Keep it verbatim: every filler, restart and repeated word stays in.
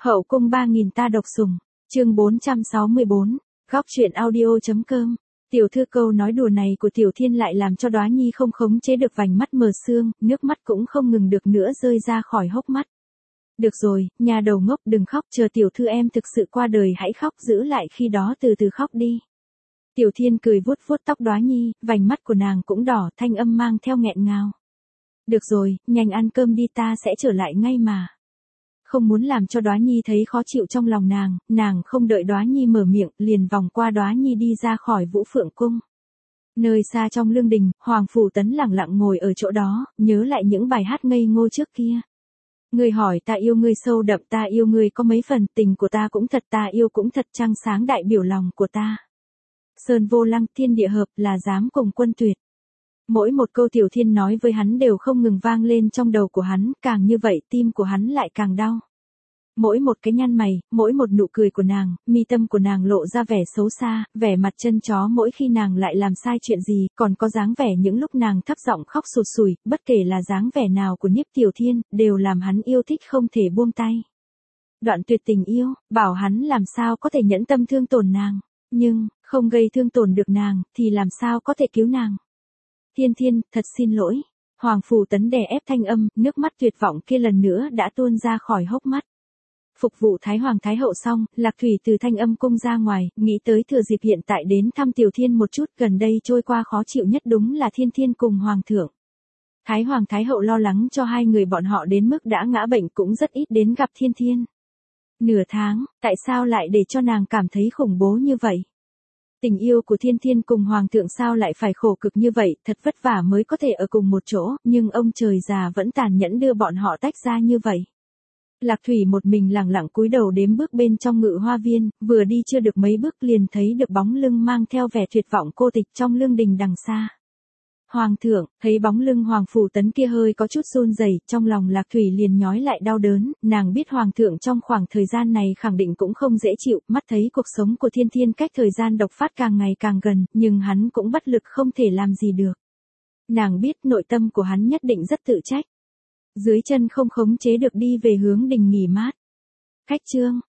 Hậu cung ba nghìn ta độc sủng, chương bốn trăm sáu mươi bốn, góc truyện audio.com. Tiểu thư câu nói đùa này của Tiểu Thiên lại làm cho Đóa Nhi không khống chế được vành mắt mờ sương, nước mắt cũng không ngừng được nữa rơi ra khỏi hốc mắt. Được rồi, nhà đầu ngốc đừng khóc, chờ tiểu thư em thực sự qua đời hãy khóc, giữ lại khi đó từ từ khóc đi. Tiểu Thiên cười vuốt vuốt tóc Đóa Nhi, vành mắt của nàng cũng đỏ, thanh âm mang theo nghẹn ngào. Được rồi, nhanh ăn cơm đi, ta sẽ trở lại ngay mà. Không muốn làm cho Đóa Nhi thấy khó chịu trong lòng nàng, nàng không đợi Đóa Nhi mở miệng, liền vòng qua Đóa Nhi đi ra khỏi Vũ Phượng Cung. Nơi xa trong lương đình, Hoàng Phủ Tấn lặng lặng ngồi ở chỗ đó, nhớ lại những bài hát ngây ngô trước kia. Người hỏi ta yêu ngươi sâu đậm, ta yêu ngươi có mấy phần, tình của ta cũng thật, ta yêu cũng thật, trăng sáng đại biểu lòng của ta. Sơn vô lăng, thiên địa hợp, là dám cùng quân tuyệt. Mỗi một câu Tiểu Thiên nói với hắn đều không ngừng vang lên trong đầu của hắn, càng như vậy tim của hắn lại càng đau. Mỗi một cái nhăn mày, mỗi một nụ cười của nàng, mi tâm của nàng lộ ra vẻ xấu xa, vẻ mặt chân chó mỗi khi nàng lại làm sai chuyện gì, còn có dáng vẻ những lúc nàng thấp giọng khóc sụt sùi, bất kể là dáng vẻ nào của Nhiếp Tiểu Thiên, đều làm hắn yêu thích không thể buông tay. Đoạn tuyệt tình yêu, bảo hắn làm sao có thể nhẫn tâm thương tổn nàng, nhưng, không gây thương tổn được nàng, thì làm sao có thể cứu nàng. Thiên Thiên, thật xin lỗi. Hoàng Phủ Tấn đè ép thanh âm, nước mắt tuyệt vọng kia lần nữa đã tuôn ra khỏi hốc mắt. Phục vụ Thái Hoàng Thái Hậu xong, Lạc Thủy từ thanh âm cung ra ngoài, nghĩ tới thừa dịp hiện tại đến thăm Tiểu Thiên một chút, gần đây trôi qua khó chịu nhất đúng là Thiên Thiên cùng Hoàng thượng. Thái Hoàng Thái Hậu lo lắng cho hai người bọn họ đến mức đã ngã bệnh cũng rất ít đến gặp Thiên Thiên. Nửa tháng, tại sao lại để cho nàng cảm thấy khủng bố như vậy? Tình yêu của Thiên Thiên cùng Hoàng thượng sao lại phải khổ cực như vậy, thật vất vả mới có thể ở cùng một chỗ, nhưng ông trời già vẫn tàn nhẫn đưa bọn họ tách ra như vậy. Lạc Thủy một mình lặng lặng cúi đầu đếm bước bên trong Ngự Hoa Viên, vừa đi chưa được mấy bước liền thấy được bóng lưng mang theo vẻ tuyệt vọng cô tịch trong lương đình đằng xa. Hoàng thượng, thấy bóng lưng Hoàng Phủ Tấn kia hơi có chút run rẩy, trong lòng Lạc Thủy liền nhói lại đau đớn, nàng biết Hoàng thượng trong khoảng thời gian này khẳng định cũng không dễ chịu, mắt thấy cuộc sống của Thiên Thiên cách thời gian độc phát càng ngày càng gần, nhưng hắn cũng bất lực không thể làm gì được. Nàng biết nội tâm của hắn nhất định rất tự trách. Dưới chân không khống chế được đi về hướng đình nghỉ mát. Khách trương,